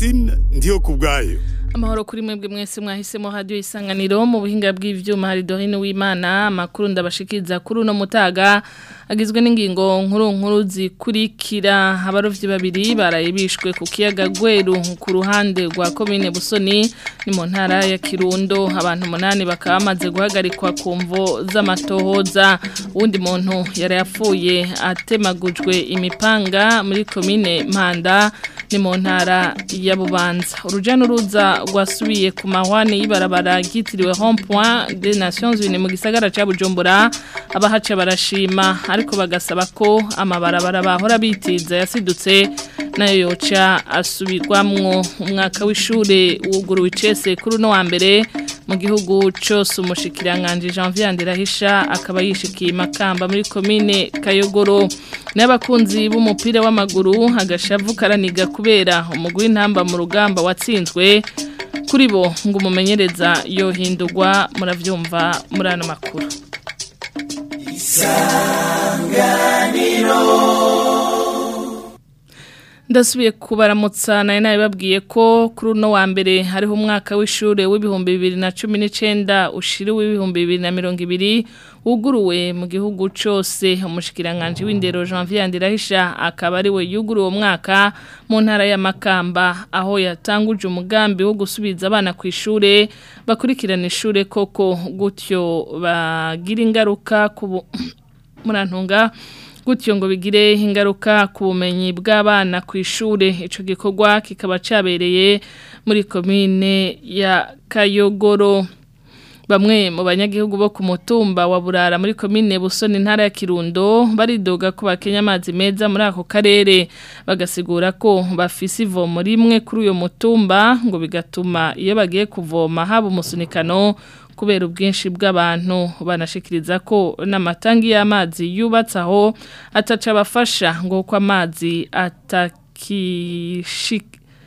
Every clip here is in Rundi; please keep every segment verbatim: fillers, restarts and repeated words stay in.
Francine ndiyo kubwayo. Amahoro kuri mwebwe mwese mwahisemo radio isanganiro mu buhinga bw'ivyuma hari Dorine w'Imana makuru ndabashikiza kuri uno mutaga agizwe n'ingingo nkuru nkuru zikurikira abarovyi babiri barayibishwe ku kiyaga Gweru ku ruhande rwa commune Busoni ni mu ntara ya Kirundo abantu umunani bakaba bamaze guhagarikwa ku mvo z'amatohoza uwundi muntu yari yapfuye atemagujwe imipanga muri commune Mpanda ni mu ntara ya Bubanza uruja n'uruza rwasubiye ku mahwane y'ibarabara ryitiriwe Rond-Point des Nations Unies mu gisagara ca Bujumbura abahaca barashima ariko bagasaba ko amabarabara bahora bitiza yasidutse nayo yoca asubirwamwo umwaka w'ishure wuguruwe icese kuri no wa mbere mu gihugu cyose umushikiranganje Janvier Ndirahisha akaba yishikiye Makamba muri commune Kayogoro n'abakunzi b'umupira w'amaguru agashavu karaniga kubera umugwi intamba mu rugamba watsinzwe kuri bo ngo umumenyereza yohindurwa muravyumva muri ano makuru. Isanganiro ndasubiye kubaramutsa naye nabibabwiye ko kuri uno wa mbere hariho umwaka w'ishure w'ibihumbi bibiri na cumi n'icenda ushiri w'ibihumbi bibiri na mirongo ibiri uguruwe mu gihugu cyose umushikiranganje w'indero Janvier Ndirahisha akaba ari we yuguruwe umwaka mu ntara ya Makamba aho yatanguje umugambi wo gusubiza abana ku ishure bakurikirana ishure koko gutyo bagira ingaruka ku murantunga gutyo ngo bigire ingaruka ku bumenyi bw'abana ku ishure ico gikorwa kikaba cabereye muri commune ya Kayogoro bamwe mu banyagihugu bo ku mutumba wa Burara muri commune Busoni ntara ya Kirundo baridoga ko bakenya amazi meza muri ako karere bagasigura ko bafise ivomo rimwe kuri uyo mutumba ngo bigatuma iyo bagiye kuvoma haba umusunikano kubera ubwinshi bw'abantu banashikiriza ko n'amatangi y'amazi yubatse aho ataca abafasha ngo ko amazi atakishik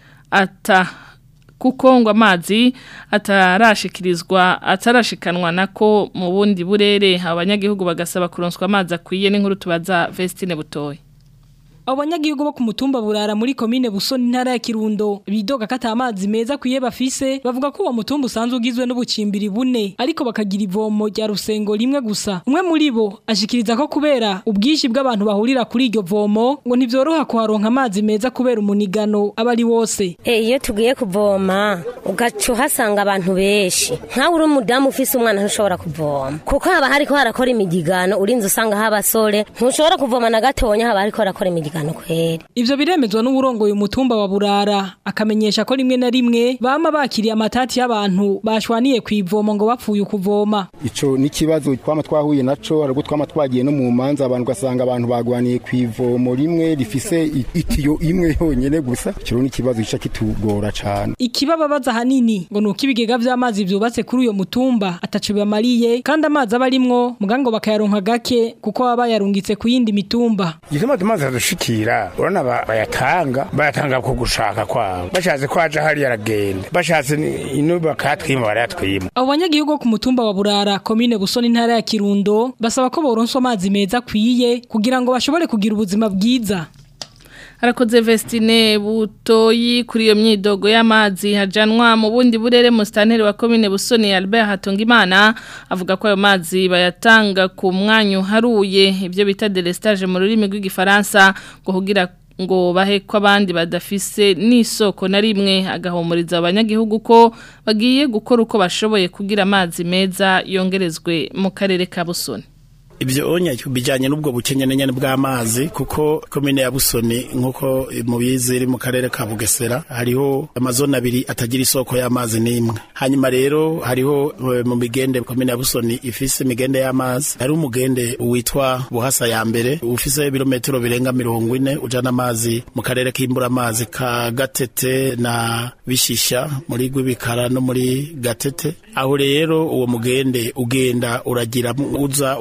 ata kuko ngo amazi atarashikirizwa atarashikanwa nako mu bundi burere abanyagihugu bagasaba kuronswa amazi akwiye n'inkuru tubaza Vestine Butoyi. Abanyagihugu bo ku mutumba Burara muri commune Busoni ntara ya Kirundo bidoga kata amazi meza kwiye bafise bavuga ko uwo mutumba usanzwe ugizwe n'ubucimbiri bune ariko bakagira ivomo rya rusengo rimwe gusa umwe muri bo ashikiriza ko kubera ubwishi bw'abantu bahurira kuri iryo vomo ngo ntivyoroha kuharonka amazi meza kubera umunigano abari wose. Eh iyo tugiye kuvoma ugacu hasanga abantu beshi nka uri umudamu ufise umwana ntushobora kuvoma kuko haba hariko harakora imigigano urinze usanga haba sore ntushobora kuvoma na gatonya haba hariko harakora imigigano. Ivyo biremezwa n'uburongoye umutumba wa Burara akamenyesha ko rimwe na rimwe bama bakiriye amatati y'abantu bashwaniye kwivoma ngo bapfuye kuvoma. Ico ni kibazo twama twahuye naco ariko twama twagiye no mu manza abantu gasanga abantu bagwaniye kwivomo rimwe rifise itiyo imwe yonyene gusa cyo ni kibazo gica kitugora cyane. Ikibababaza hanini ngo nuko ibigega vy'amazi vyubatse kuri uyo mutumba ataco bamariye kandi amazi abarimwo mugango bakayaronka gake kuko baba yarungitse ku yindi mitumba. Yituma tumaze dushiki urana bayatanga bayatanga ko gushaka kwabo bashatse kwaje hari yaragenda bashatse ino bakatwima barayatwima. Abo banyagihugu ku mutumba wa Burara commune Busoni ntara ya Kirundo basaba ko boronswa amazi meza kwiye kugira ngo bashobore kugira ubuzima bwiza. Harakoze Vestine Butoyi kuri iyo myidogo y'amazi hajanwa mu bundi burere mu stanteri wa commune Busoni Albert Hatungimana avuga ko ayo mazi bayatanga ku mwanya haruye ibyo bita delestage mu rurimi rw'igifaransa ngo kugira ngo bahe ko abandi badafise n'isoko na rimwe agahumuriza abanyagihugu ko bagiye gukora uko bashoboye kugira amazi meza yongerezwe mu karere ka Busoni. Ibyo onya bijanye n'ubwo bukenyene nyene bw'amazi kuko commune ya Busoni nkuko mubizi iri mu karere ka Bugesera hariho amazone abiri atagira isoko y'amazi nimwe hanyuma rero hariho mu migende commune ya Busoni ifise migende y'amazi hari umugende witwa Buhasa ya mbere ufise ibirometero birenga mirongo ine ujana amazi mu karere k'imbura amazi ka Gatete na Bishisha muri Gwibikara no muri Gatete aho rero uwo mugende ugenda uragira uza ura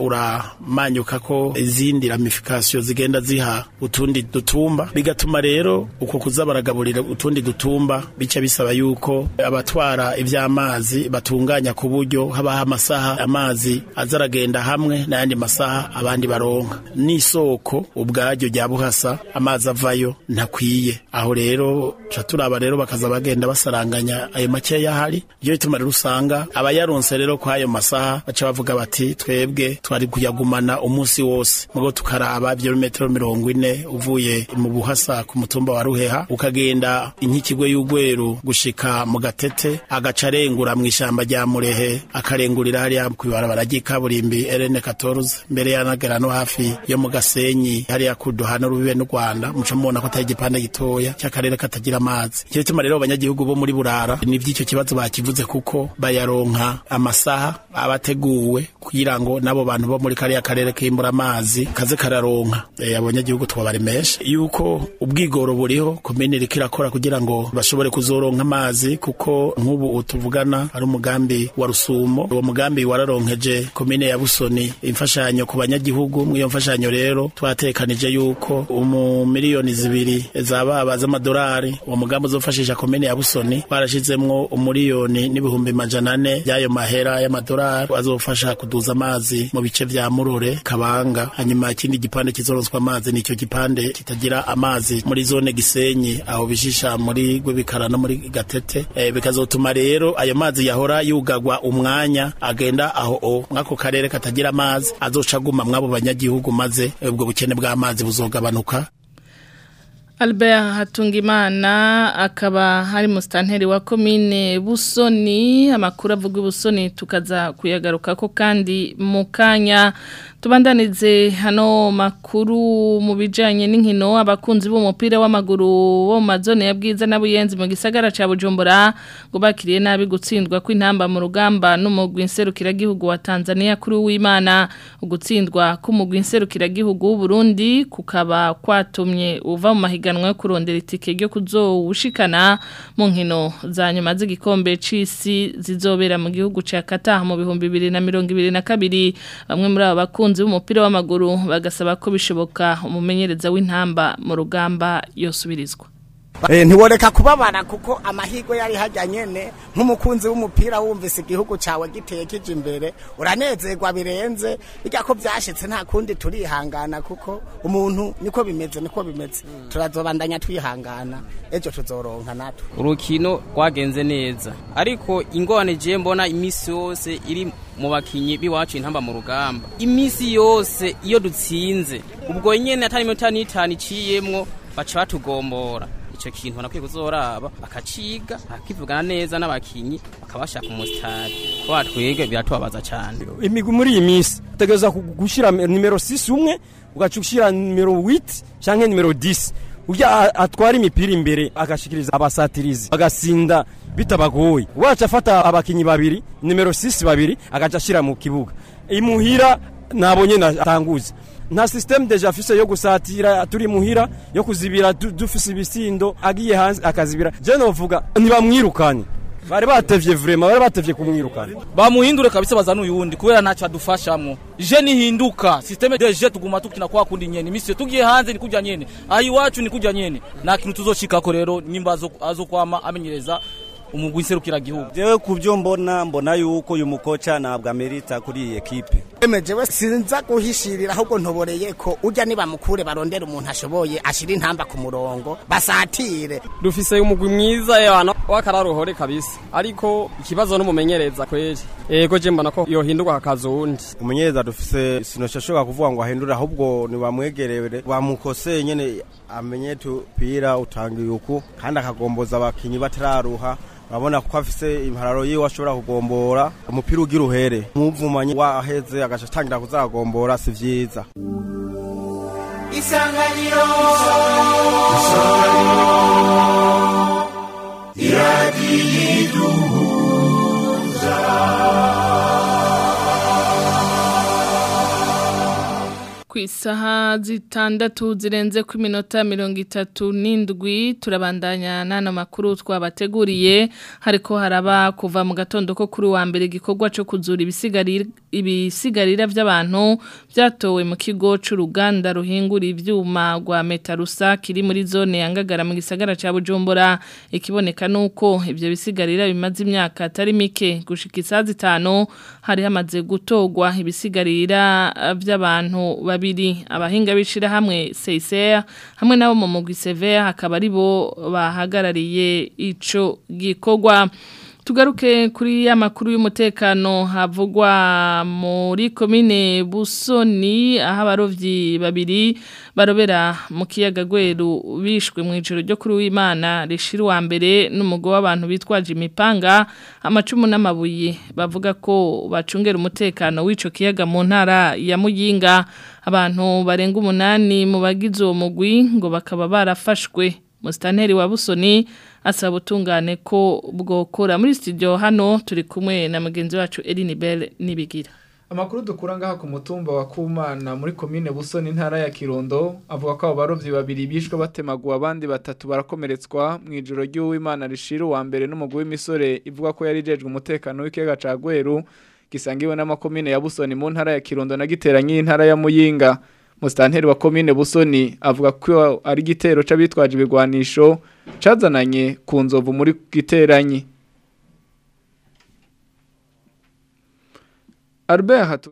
haramanyuka ko izindi ramification zigenda ziha utundi dutumba bigatuma rero uko kuza baragaburira utundi dutumba bica bisaba yuko abatwara ivy'amazi batunganya ku buryo habaho amasaha amazi azaragenda hamwe n'ayandi masaha abandi baronka n'isoko ubwaryo rya buhasa amazi avayo ntakwiye aho rero turaba rero bakaza bagenda basaranganya ayo make yahari iyo bituma rero usanga abayaronse rero kwa ayo masaha baca bavuga bati twebwe twari kuyagumana umunsi wose mugo tukaraba ibirometero mirongo ine uvuye mu buhasa ku mutumba wa Ruheha ukagenda inkikigwe y'ugweru gushika mu Gatete agacarengura mu ishamba rya Murehe akarengurira hari kwibara baragikaburimbi R N quatorze mbere yanagera no hafi yo mu Gasenyi hari yakuduhana rubibe n'u Rwanda muca mubona ko atari igipande gitoya cy'akarere katagira amazi cyo bituma rero abanyagihugu bo muri Burara ni by'icyo kibazo bakivuze kuko bayaronka amasaha abateguwe kugira ngo nabo bantu bo muri kariya karere kimbura amazi kaze kararonka e, abanyagihugu twabaremesha yuko ubwigoro buriho komine rikirakora kugira ngo bashobore kuzoronka amazi kuko nk'ubu utuvugana ari umugambi wa Rusumo uwo mugambi wararonkeje komine ya Busoni imfashanyo ku banyagihugu mwiyo mfashanyo rero twatekanije yuko umu miliyoni zibiri zaba z'amadolari uwo mugambi uzofashisha komine ya Busoni barashizemwo umuriyoni n'ibihumbi majana ane y'ayo mahera y'amadolari azofasha kuduza amazi mu bice vya Murore Kabanga hanyuma ikindi gipande kizoronswa amazi nicyo gipande kitagira amazi muri zone Gisenyi aho bishisha muri Gwebikara no muri Gatete e, bikazotuma rero ayo mazi yahora yugagwa umwanya agenda aho o mwako karere katagira amazi azoca guma mwabo banyagihugu maze ubwo bukene bw'amazi buzogabanuka. Albert Hatungimana akaba hari mustanteri wa komine Busoni amakuru avuga Busoni tukaza kuyagaruka ko kandi mukanya tubandanize hano makuru mu bijanye n'inkino abakunzi b'umupira w'amaguru wo mazone ya Bwiza na Buyenzi mu gisagara ca Bujumbura ngo bakiriye nabi gutsindwa kw'intamba mu rugamba n'umugwi nserukira gihugu wa Tanzania kuri w'Imana ugutsindwa k'umugwi nserukira gihugu w'u Burundi kukaba kwatumye uva mu mahiganwa yo kurondera itike ryo kuzowushikana mu nkino za nyuma z'igikombe c'isi zizobera mu gihugu ca Qatar mu bihumbi bibiri na mirongo ibiri na kabiri bamwe muri aba bakunzi b'umupira w'amaguru bagasaba ko bishoboka umumenyereza w'intamba mu rugamba yosubirizwa. Eh ntiworeka kubabara kuko amahigo yari hajya nyene nk'umukunzi w'umupira wumvise igihugu cawe giteye kije imbere uranezerwa birenze bijya ko byashitse nta kundi turihangana kuko umuntu niko bimeze niko bimeze mm. turazobandanya twihangana ejo tuzoronka natwe urukino rwagenze neza ariko ingone je mbona imisi yose iri mu bakinyi biwacu intamba mu rugamba imisi yose iyo dutsinze ubwo nyene atari minota n'itanu iciyemwo baca batugombora ico kintu nakwiye kuzoraba akaciga akivugana neza n'abakinyi akabashaka umustari kwa twege biratubabaza cyane imigwi muri iyi misi tegeza gushira numero six umwe ugacushira numero huit canke numero dix urya atwara imipira imbere agashikiriza abasatirizi agasinda bitabagoye wacha fata abakinyi babiri numero six babiri agaca shira mu kibuga imuhira nabonye natanguza nta system deja fise yo gusatira turi muhira yo kuzibira dufise ibisindo agiye hanze akazibira je novuga ntibamwirukanye bari batevye vraiment bari batevye kumwirukana bamuhindure kabisa bazana uyundi kubera ntacyo adufashamo je nihinduka system deja tuguma tukina kwa kundi nyene imisi tugiye hanze ni kujya nyene ayi wacu ni kujya nyene na kintu tuzoshika ko rero nimbazo azokwama amenyereza umugwi nserukira gihugu jewe kubyo mbona mbona yuko uyu mukoca nabwo amerita kuri iyi equipe emejewe sinza guhishirira ahubwo ntoboreye ko urya niba mukure barondera umuntu ashoboye ashira intamba ku murongo basatire dufise umugwi mwiza yana wakararuhore kabisa ariko ikibazo n'umumenyereza kweli ego je mbona ko yohindurwa hakazo undi umumenyereza dufise sinoshashoka kuvuga ngo ahindura ahubwo ni bamwegerere bamukose nyene amenye tupira utangiye uko kandi akagomboza abakinyi batararuha babona ko afise impararo yiwe ashobora kugombora umupira ugira uhere muvumanye waheze agaca tangira kuzagombora si vyiza Isanganiro Isanganiro Iradiyiduhuza ku isaha zitandatu zirenze ku minota mirongo itatu n'indwi turabandanya n'ano makuru twabateguriye hariko haraba kuva mu gatondo ko kuri wa mbere igikorwa cyo kuzura ibisigarira ibisigarira by'abantu byatowe mu kigo c'uruganda ruhingura ivyuma rwa Metarusa kiri muri zone ya Ngagara mu gisagara ca Bujumbura ikiboneka nuko ivyo bisigarira bimaze imyaka atari mike gushika isaha zitanu hari hamaze gutogwa ibisigarira by'abantu babiri abahinga bishira hamwe C C R hamwe nabo mu mugwi Severe hakaba ari bo bahagarariye ico gikorwa. Tugaruke kuri ya makuru y'umutekano havugwa muri komine Busoni aho abarovyi babiri barobera mu kiyaga Gweru bishwe mu ijoro ryo kuri w'Imana rishira wa mbere n'umugo w'abantu bitwaje imipanga amacumu n'amabuye bavuga ko bacungera umutekano w'ico kiyaga mu ntara ya Muyinga abantu barenga umunani mu bagize uwo mugwi ngo bakaba barafashwe. Mustanteri wa Busoni asaba utungane ko bwokora muri studio hano turi kumwe na mugenzi wacu Eline Bell nibigira. Amakuru dukura ngaha ku mutumba wa Kumana muri komine Busoni ntara ya Kirundo avuga ko abo barovyi babiri bishwe batemaguwe abandi batatu barakomeretswa mu ijoro ry'Uwimana rishira wa mbere n'umugwi w'imisore ivuga ko yari jejwe umutekano w'ikiyaga ca Gweru gisangiwe n'amakomine ya Busoni mu ntara ya Kirundo na Giteranyi intara ya Muyinga. Mustanteri wa komine Busoni avuga ko ari gitero c'abitwaje ibigwanisho cazananye ku nzovu muri Giteranyi. Albert Hatu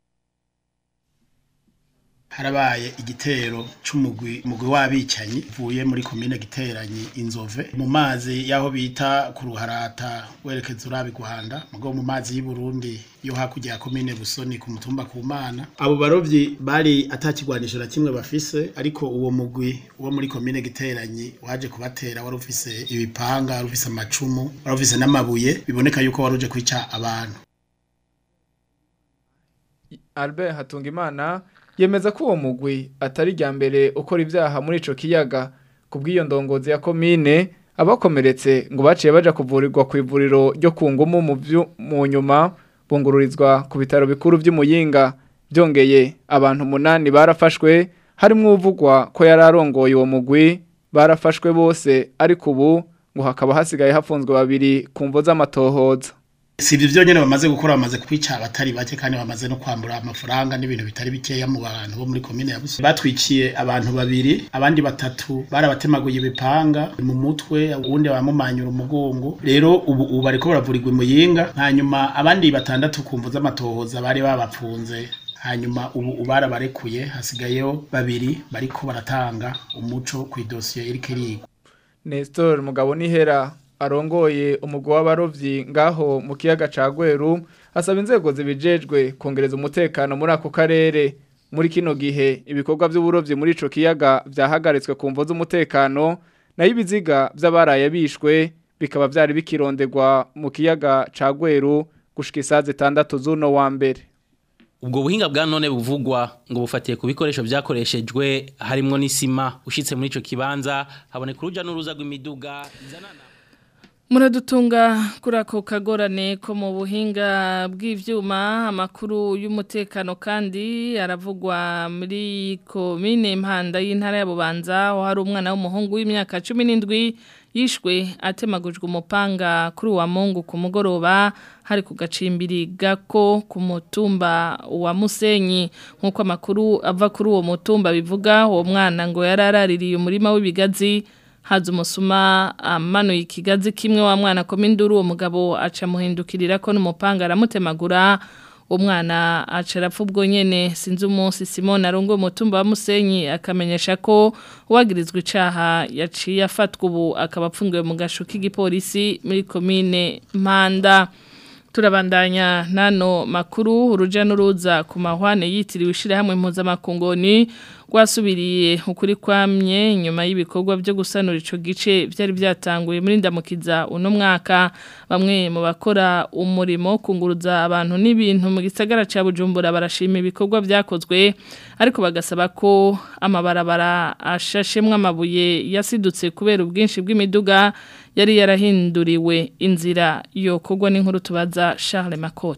harabaye igitero c'umugwi mugwi wabicanyi vuye muri komine Giteranyi Inzove mu mazi yaho bita ku Ruharata werekeza urabi Guhanda mugo mu mazi y'u Burundi yo hakurya ya komine Busoni ku mutumba Kumana. Abo barovyi bari atakigwanisho na kimwe bafise ariko uwo mugwi wo muri komine Giteranyi waje kubatera wari ufise ibipanga wari ufise amacumu wari ufise n'amabuye biboneka yuko waruje kwica abantu. Albert Hatungimana yemeza ko uwo mugwi atari rya mbere ukora ivyaha muri ico kiyaga kubw'iyo ndongozi ya komine abakomeretse ngo baciye baja kuvurirwa ku ivuriro ryo kungumu mu mu nyuma bungururizwa ku bitaro bikuru vy'Imuyinga. Byongeye abantu munani barafashwe harimwo uvugwa ko yararongoye uwo mugwi barafashwe bose ariko ubu ngo hakaba hasigaye hafunzwe babiri kumvo z'amatohoza. Sivyo vyonyene bamaze gukora bamaze kwica abatari bake kandi bamaze no kwambura amafaranga n'ibintu bitari bikeya mu bantu bo muri komine ya Busoni. Batwiciye abantu babiri abandi batatu barabatemaguye ibipanga mu mutwe uwundi bamumanyura umugongo. Rero ubu ubu bariko baravurirwa Imuyinga hanyuma abandi batandatu kumvo z'amatohoza bari babapfunze hanyuma ubu ubara barekuye hasigayeyo babiri bariko baratanga umuco ku idosiye iri kirigwa. Nestor Mugabo Nihera arongoye umugwi w'abarovyi ngaho mu kiyaga ca Gweru asaba inzego zibijejwe kongereza umutekano muri ako karere. Muri kino gihe ibikorwa by'uburovyi muri ico kiyaga vyahagaritswe ku mvo z'umutekano nayo ibiziga vy'abaraye bishwe bikaba vyari bikirondegwa mu kiyaga ca Gweru gushika isaha zitandatu z'uno wa mbere. Ubwo buhinga bwa none buvugwa ngo bufatiye ku bikoresho vyakoreshejwe harimwo n'isima ushitse muri ico kibanza haboneka uruja n'uruza rw'imiduga izanana. Muradutunga kuri ako kagorane ko mu buhinga bw'ivyuma amakuru y'umutekano kandi aravugwa muri komine Mpanda y'intara ya Bubanza aho hari umwana w'umuhungu w'imyaka cumi n'indwi yishwe atemagujwe umupanga kuri wa Mungu ku mugoroba hari ku gacimbiri gako ku mutumba wa Musenyi. Nkuko amakuru ava kuri uwo mutumba bivuga uwo mwana ngo yararaririye umurima w'ibigazi haza umusuma amanuye ikigazi kimwe wa mwana kominduru uwo mugabo aca muhindukirira ko n'umupanga aramutemagura umwana aca arapfa ubwo nyene. Sinzi umunsi Simon arongo umutumba wa Musenyi akamenyesha ko uwagirizwe icaha yaciye afatwa ubu akaba apfungiwe mu gasho k'igipolisi muri komine Mpanda. Turabandanya nano makuru uruja n'uruza ku mahwane yitiriwe ishirahamwe impuzamakungoni rwasubiriye ukuri kwamye nyuma y'ibikorwa byo gusanura ico gice byari byatanguye muri ndamukiza uno mwaka. Bamwe mu bakora umurimo kunguruza abantu n'ibintu mu gisagara ca Bujumbura barashima ibikorwa byakozwe ariko bagasaba ko amabarabara ashashemwe amabuye yasidutse kubera ubwinshi bw'imiduga yari yarahinduriwe inzira yo kogwa n'inkuru tubaza Charles Makoto.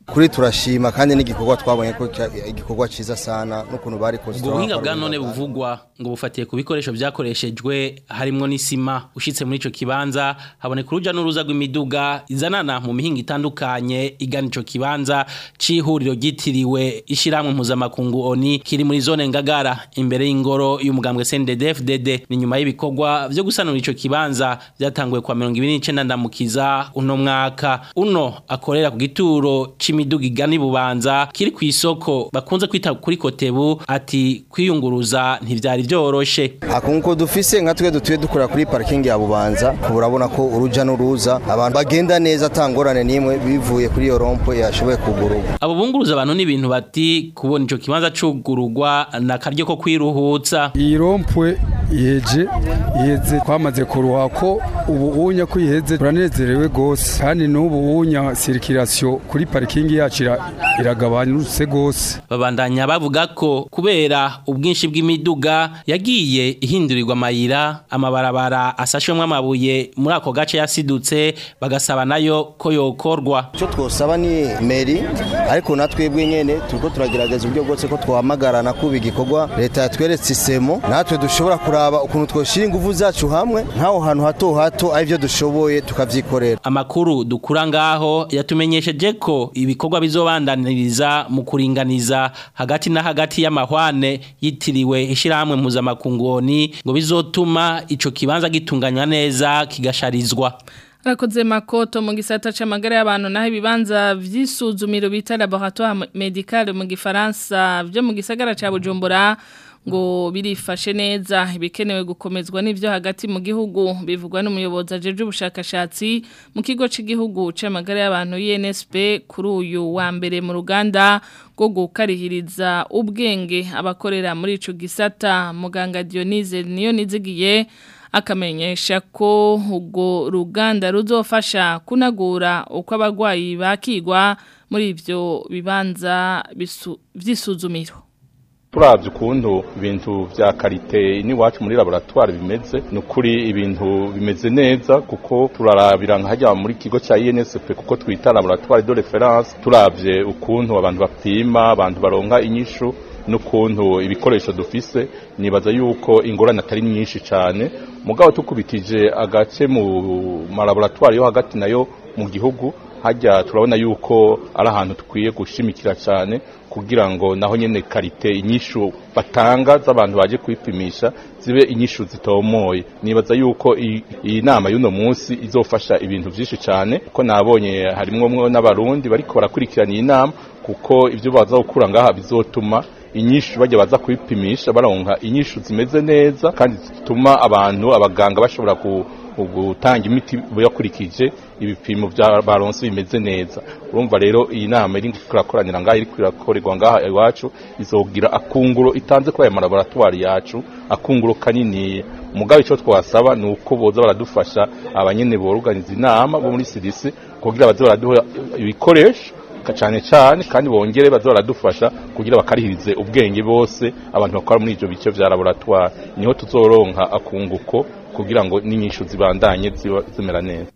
kuri turashima kandi n'igikorwa twabonye ko igikorwa ciza sana n'ukuntu bari ko ubwo buhinga bwa none buvugwa ngo bufatiye ku bikoresho byakoreshejwe harimo n'isima ushitse muri ico kibanza haboneka uruja n'uruza rw'imiduga izanana mu mihinga itandukanye igana ico kibanza c'ihuriro gitiriwe ishiramwe mpuzamakungu oni kiri muri zone Ngagara imbere y'ingoro y'umugambwe C N D D F D D ni nyuma y'ibikorwa byo gusanura ico kibanza byatanguye kwa mirongo ibiri n'icenda ndamukiza uno mwaka uno akorera ku gituro c'imiduga igana ibubanza kiri ku isoko bakunze kwita kuri Kotebu ati kwiyunguruza ntivyari byoroshe akunko dufise nka twe dutuye dukora kuri parking ya Bubanza urabona ko uruja n'uruza abantu bagenda neza tangorane nimwe bivuye kuri iyo rompo yashoboye kugururwa abo bunguruza abantu n'ibintu bati kubona ico kibanza cugururwa na karyo ko kwiruhutsa iyi rompwe yeje yeze kwamaze kuruha ko ubu unya kwiheze turanezerewe gose kandi n'ubu unya circulation kuri parking yacu iragabanutse gose babandanya bavuga ko kubera ubwinshi bw'imiduga yagiye ihindurirwa amayira amabarabara asashwemo amabuye muri ako gace yasidutse bagasaba nayo ko yokorwa cyo twosaba ni meri ariko natwebwe nyene turiko turagerageza uburyo bwose ko twahamagarana kuba igikorwa leta yatweretse isemo natwe dushobora kuraba ukuntu twoshira ingufu zacu hamwe nkaho hantu hato hato arivyo dushoboye tukavyikorera amakuru dukura ngaho yatumenyesheje ko ibikorwa bizobandaniriza mu kuringaniza hagati na hagati y'amahwane yitiriwe ishiramwe mpuzamakungu oni ngo bizotuma ico kibanza gitunganywa neza kigasharizwa Rakoze makoto mu gisata c'amagara y'abantu naho ibibanza vy'isuzumiro bita laboratoire médical mu gifaransa byo mu gisagara ca Bujumbura ngo birifashe neza ibikenewe gukomezwa n'ivyo hagati mu gihugu bivugwa n'umuyobozi ajeje ubushakashatsi mu kigo c'igihugu c'amagara y'abantu I N S P kuri uyu wa mbere mu ruganda rwo gukarihiriza ubwenge abakorera muri ico gisata muganga Dionise niyo nizigiye akamenyesha ko ubwo ruganda ruzofasha kunagura uko abagwayi bakigwa muri ivyo bibanza vy'isuzumiro turavye ukuntu ibintu vya karite niwacu muri laboratoire bimeze nukuri ibintu bimeze neza kuko turarabira nkajya muri kigo ca I N S P kuko twita laboratoire de référence turavye ukuntu abantu bapima abantu baronka inyishu nukuntu ibikoresho dufise nibaza yuko ingorane atari nyinshi cyane mugabo tukubitije agace mu laboratoire yo hagati nayo mu gihugu hajya turabona yuko ari ahantu tukwiye gushimikira cyane kugira ngo naho nyene karite inyishu batanga z'abantu baje kwipimisha zibe inyishu zitomoye nibaza yuko iyi nama y'uno munsi izofasha ibintu byinshi cyane ko nabonye harimwo mwe n'abarundi bariko barakurikirana iyi nama kuko ivyo baza gukura ngaha bizotuma inyishu bajya baza kwipimisha baronka inyishu zimeze neza kandi zituma abantu abaganga bashobora ku gutanga imiti yakurikije ibipimo bya baronse bimeze neza urumva rero iyi nama iri kurakoranira ngaha iri kurakorerwa ngaha iwacu izogira akunguro itanze kwa ya laboratoire yacu akunguro kanini mugabe ico twasaba nuko boza baradufasha abanyene boruganiza inama bo muri C D C kugira baze baraduha ibikoresho cyane cyane kandi bongere bazo baradufasha kugira bakarihirize ubwenge bose abantu bakora muri ivyo bice vya laboratoire niho tuzoronka akunguko kugira ngo n'inyishu zibandanye zimera neza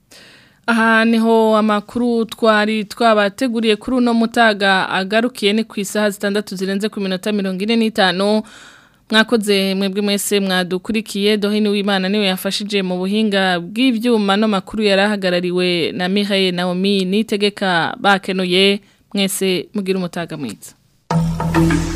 aha niho amakuru twari twabateguriye kuri uno mutaga agarukiye ni ku isaha zitandatu zirenze ku minota mirongo ine n'itanu mwakoze mwebwe mwese mwadukurikiye Dohini w'Imana niwe yafashije mu buhinga bw'ivyuma no makuru yarahagarariwe na Mihaye Naomi nitegeka bakenuye mwese mugira umutaga mwiza